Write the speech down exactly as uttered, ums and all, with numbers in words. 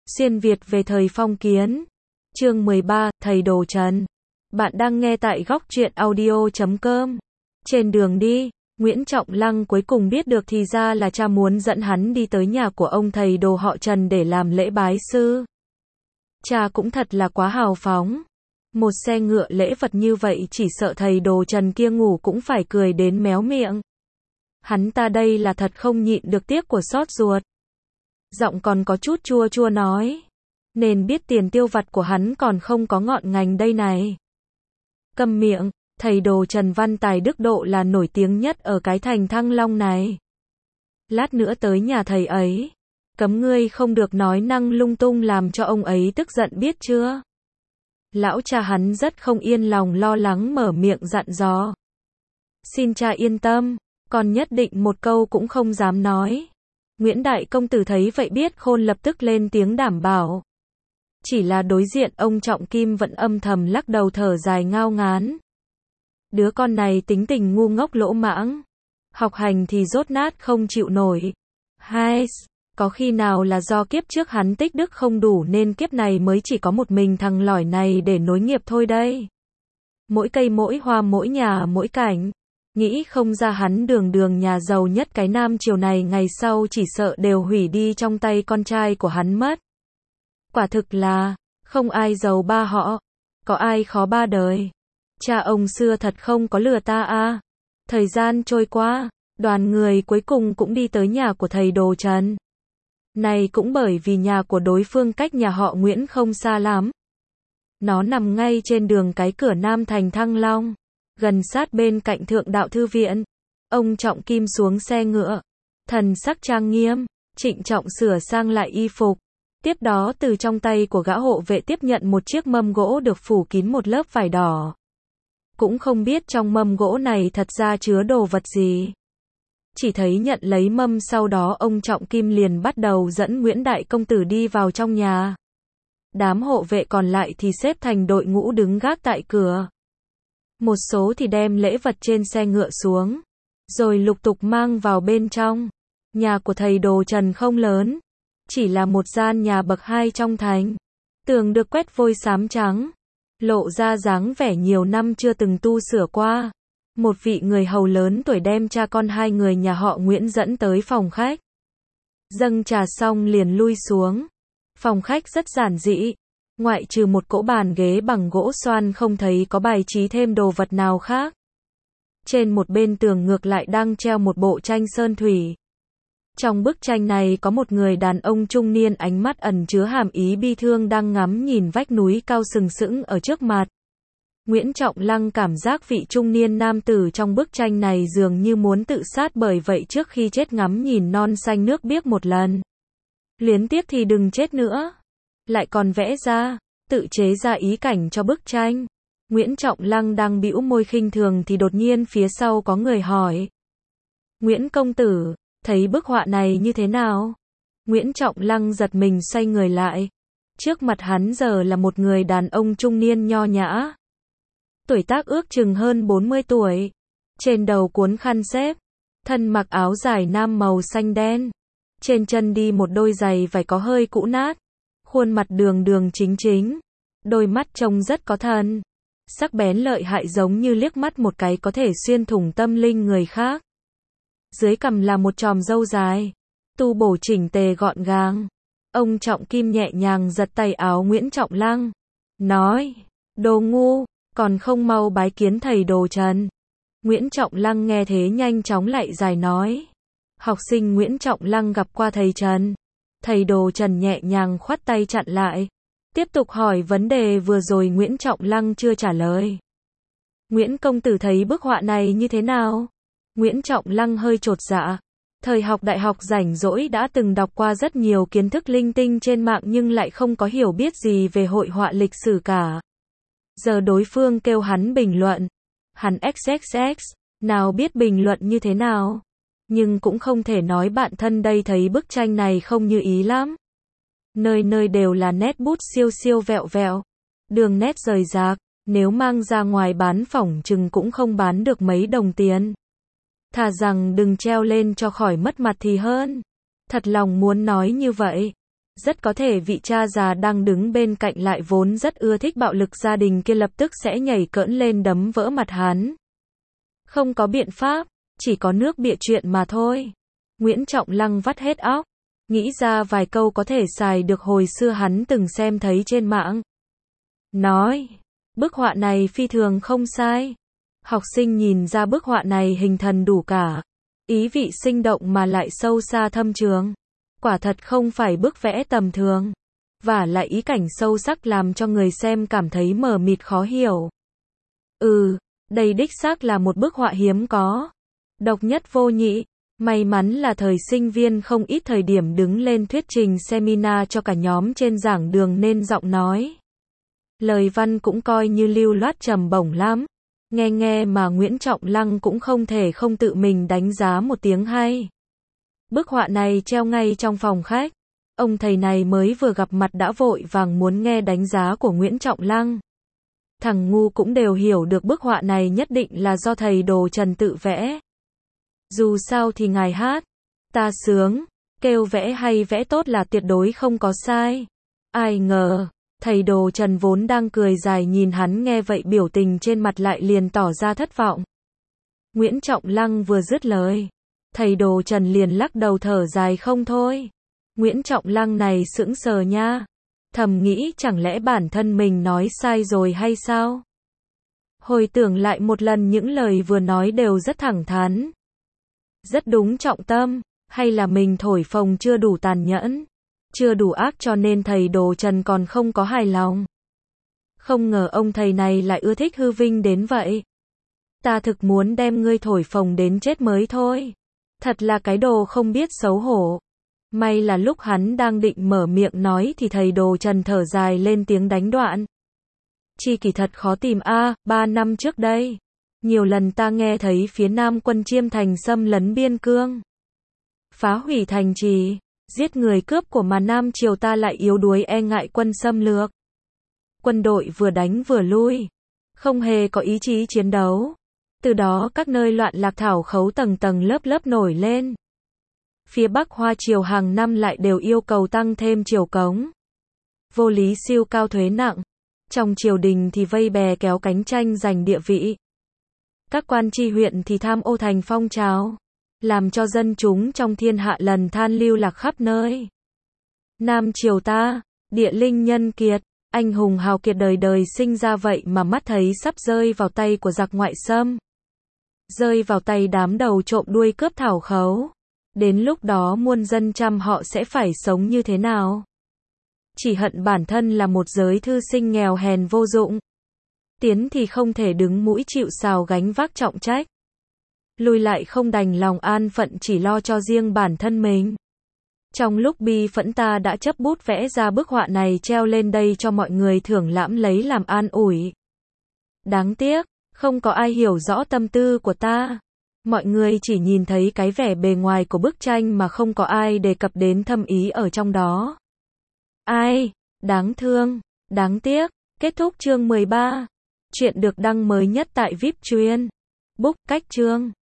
Xuyên Việt về thời phong kiến. Chương mười ba, Thầy Đồ Trần. Bạn đang nghe tại góc truyện audio chấm com. Trên đường đi, Nguyễn Trọng Lăng cuối cùng biết được thì ra là cha muốn dẫn hắn đi tới nhà của ông thầy đồ họ Trần để làm lễ bái sư. Cha cũng thật là quá hào phóng. Một xe ngựa lễ vật như vậy chỉ sợ thầy đồ Trần kia ngủ cũng phải cười đến méo miệng. Hắn ta đây là thật không nhịn được tiếc của xót ruột. Giọng còn có chút chua chua nói. Nên biết tiền tiêu vặt của hắn còn không có ngọn ngành đây này. Câm miệng, thầy đồ Trần văn tài đức độ là nổi tiếng nhất ở cái thành Thăng Long này. Lát nữa tới nhà thầy ấy. Cấm ngươi không được nói năng lung tung làm cho ông ấy tức giận biết chưa? Lão cha hắn rất không yên lòng lo lắng mở miệng dặn dò. Xin cha yên tâm, con nhất định một câu cũng không dám nói. Nguyễn Đại Công Tử thấy vậy biết khôn lập tức lên tiếng đảm bảo. Chỉ là đối diện ông Trọng Kim vẫn âm thầm lắc đầu thở dài ngao ngán. Đứa con này tính tình ngu ngốc lỗ mãng. Học hành thì dốt nát không chịu nổi. Hai, có khi nào là do kiếp trước hắn tích đức không đủ nên kiếp này mới chỉ có một mình thằng lỏi này để nối nghiệp thôi đây. Mỗi cây mỗi hoa mỗi nhà mỗi cảnh. Nghĩ không ra hắn đường đường nhà giàu nhất cái Nam Triều này ngày sau chỉ sợ đều hủy đi trong tay con trai của hắn mất. Quả thực là, không ai giàu ba họ, có ai khó ba đời. Cha ông xưa thật không có lừa ta à. Thời gian trôi qua, đoàn người cuối cùng cũng đi tới nhà của thầy đồ Trần. Này cũng bởi vì nhà của đối phương cách nhà họ Nguyễn không xa lắm. Nó nằm ngay trên đường cái cửa Nam thành Thăng Long, gần sát bên cạnh Thượng Đạo Thư Viện. Ông Trọng Kim xuống xe ngựa, thần sắc trang nghiêm, trịnh trọng sửa sang lại y phục. Tiếp đó từ trong tay của gã hộ vệ tiếp nhận một chiếc mâm gỗ được phủ kín một lớp vải đỏ. Cũng không biết trong mâm gỗ này thật ra chứa đồ vật gì. Chỉ thấy nhận lấy mâm sau đó ông Trọng Kim liền bắt đầu dẫn Nguyễn Đại Công Tử đi vào trong nhà. Đám hộ vệ còn lại thì xếp thành đội ngũ đứng gác tại cửa. Một số thì đem lễ vật trên xe ngựa xuống, rồi lục tục mang vào bên trong. Nhà của thầy đồ Trần không lớn, chỉ là một gian nhà bậc hai trong thành. Tường được quét vôi xám trắng, lộ ra dáng vẻ nhiều năm chưa từng tu sửa qua. Một vị người hầu lớn tuổi đem cha con hai người nhà họ Nguyễn dẫn tới phòng khách. Dâng trà xong liền lui xuống. Phòng khách rất giản dị, ngoại trừ một cỗ bàn ghế bằng gỗ xoan không thấy có bài trí thêm đồ vật nào khác. Trên một bên tường ngược lại đang treo một bộ tranh sơn thủy. Trong bức tranh này có một người đàn ông trung niên ánh mắt ẩn chứa hàm ý bi thương đang ngắm nhìn vách núi cao sừng sững ở trước mặt. Nguyễn Trọng Lăng cảm giác vị trung niên nam tử trong bức tranh này dường như muốn tự sát bởi vậy trước khi chết ngắm nhìn non xanh nước biếc một lần. Luyến tiếc thì đừng chết nữa. Lại còn vẽ ra, tự chế ra ý cảnh cho bức tranh. Nguyễn Trọng Lăng đang bĩu môi khinh thường thì đột nhiên phía sau có người hỏi. Nguyễn Công Tử, thấy bức họa này như thế nào? Nguyễn Trọng Lăng giật mình xoay người lại. Trước mặt hắn giờ là một người đàn ông trung niên nho nhã. Tuổi tác ước chừng hơn bốn mươi tuổi. Trên đầu cuốn khăn xếp. Thân mặc áo dài nam màu xanh đen. Trên chân đi một đôi giày vải có hơi cũ nát. Khuôn mặt đường đường chính chính. Đôi mắt trông rất có thần. Sắc bén lợi hại giống như liếc mắt một cái có thể xuyên thủng tâm linh người khác. Dưới cằm là một chòm râu dài. Tu bổ chỉnh tề gọn gàng. Ông Trọng Kim nhẹ nhàng giật tay áo Nguyễn Trọng Lăng. Nói, đồ ngu, còn không mau bái kiến thầy đồ Trần. Nguyễn Trọng Lăng nghe thế nhanh chóng lại dài nói. Học sinh Nguyễn Trọng Lăng gặp qua thầy Trần. Thầy đồ Trần nhẹ nhàng khoát tay chặn lại. Tiếp tục hỏi vấn đề vừa rồi Nguyễn Trọng Lăng chưa trả lời. Nguyễn Công Tử thấy bức họa này như thế nào? Nguyễn Trọng Lăng hơi chột dạ. Thời học đại học rảnh rỗi đã từng đọc qua rất nhiều kiến thức linh tinh trên mạng nhưng lại không có hiểu biết gì về hội họa lịch sử cả. Giờ đối phương kêu hắn bình luận. Hắn xxx, nào biết bình luận như thế nào. Nhưng cũng không thể nói bạn thân đây thấy bức tranh này không như ý lắm. Nơi nơi đều là nét bút siêu siêu vẹo vẹo. Đường nét rời rạc, nếu mang ra ngoài bán phỏng chừng cũng không bán được mấy đồng tiền. Thà rằng đừng treo lên cho khỏi mất mặt thì hơn. Thật lòng muốn nói như vậy. Rất có thể vị cha già đang đứng bên cạnh lại vốn rất ưa thích bạo lực gia đình kia lập tức sẽ nhảy cỡn lên đấm vỡ mặt hắn. Không có biện pháp, chỉ có nước bịa chuyện mà thôi. Nguyễn Trọng Lăng vắt hết óc, nghĩ ra vài câu có thể xài được hồi xưa hắn từng xem thấy trên mạng. Nói, bức họa này phi thường không sai. Học sinh nhìn ra bức họa này hình thần đủ cả. Ý vị sinh động mà lại sâu xa thâm trường. Quả thật không phải bức vẽ tầm thường. Và lại ý cảnh sâu sắc làm cho người xem cảm thấy mờ mịt khó hiểu. Ừ, đây đích xác là một bức họa hiếm có. Độc nhất vô nhị. May mắn là thời sinh viên không ít thời điểm đứng lên thuyết trình seminar cho cả nhóm trên giảng đường nên giọng nói. Lời văn cũng coi như lưu loát trầm bổng lắm. Nghe nghe mà Nguyễn Trọng Lăng cũng không thể không tự mình đánh giá một tiếng hay. Bức họa này treo ngay trong phòng khách. Ông thầy này mới vừa gặp mặt đã vội vàng muốn nghe đánh giá của Nguyễn Trọng Lăng. Thằng ngu cũng đều hiểu được bức họa này nhất định là do thầy Đồ Trần tự vẽ. Dù sao thì ngài hát, ta sướng, kêu vẽ hay vẽ tốt là tuyệt đối không có sai. Ai ngờ, thầy Đồ Trần vốn đang cười dài nhìn hắn nghe vậy biểu tình trên mặt lại liền tỏ ra thất vọng. Nguyễn Trọng Lăng vừa dứt lời, thầy Đồ Trần liền lắc đầu thở dài không thôi. Nguyễn Trọng Lăng này sững sờ nha. Thầm nghĩ chẳng lẽ bản thân mình nói sai rồi hay sao? Hồi tưởng lại một lần những lời vừa nói đều rất thẳng thắn. Rất đúng trọng tâm, hay là mình thổi phồng chưa đủ tàn nhẫn, chưa đủ ác cho nên thầy Đồ Trần còn không có hài lòng. Không ngờ ông thầy này lại ưa thích hư vinh đến vậy. Ta thực muốn đem ngươi thổi phồng đến chết mới thôi. Thật là cái đồ không biết xấu hổ. May là lúc hắn đang định mở miệng nói thì thầy Đồ Trần thở dài lên tiếng đánh đoạn. Chi kỷ thật khó tìm a, ba năm trước đây. Nhiều lần ta nghe thấy phía Nam quân Chiêm Thành xâm lấn biên cương. Phá hủy thành trì, giết người cướp của mà Nam Triều ta lại yếu đuối e ngại quân xâm lược. Quân đội vừa đánh vừa lui. Không hề có ý chí chiến đấu. Từ đó các nơi loạn lạc thảo khấu tầng tầng lớp lớp nổi lên. Phía Bắc Hoa Triều hàng năm lại đều yêu cầu tăng thêm triều cống. Vô lý siêu cao thuế nặng. Trong triều đình thì vây bè kéo cánh tranh giành địa vị. Các quan tri huyện thì tham ô thành phong trào. Làm cho dân chúng trong thiên hạ lần than lưu lạc khắp nơi. Nam Triều ta, địa linh nhân kiệt, anh hùng hào kiệt đời đời sinh ra vậy mà mắt thấy sắp rơi vào tay của giặc ngoại xâm. Rơi vào tay đám đầu trộm đuôi cướp thảo khấu. Đến lúc đó muôn dân trăm họ sẽ phải sống như thế nào? Chỉ hận bản thân là một giới thư sinh nghèo hèn vô dụng. Tiến thì không thể đứng mũi chịu sào gánh vác trọng trách. Lui lại không đành lòng an phận chỉ lo cho riêng bản thân mình. Trong lúc bi phẫn ta đã chấp bút vẽ ra bức họa này treo lên đây cho mọi người thưởng lãm lấy làm an ủi. Đáng tiếc, không có ai hiểu rõ tâm tư của ta. Mọi người chỉ nhìn thấy cái vẻ bề ngoài của bức tranh mà không có ai đề cập đến thâm ý ở trong đó. Ai? Đáng thương, đáng tiếc. Kết thúc chương mười ba. Chuyện được đăng mới nhất tại vê i pê chuyên. Book cách chương.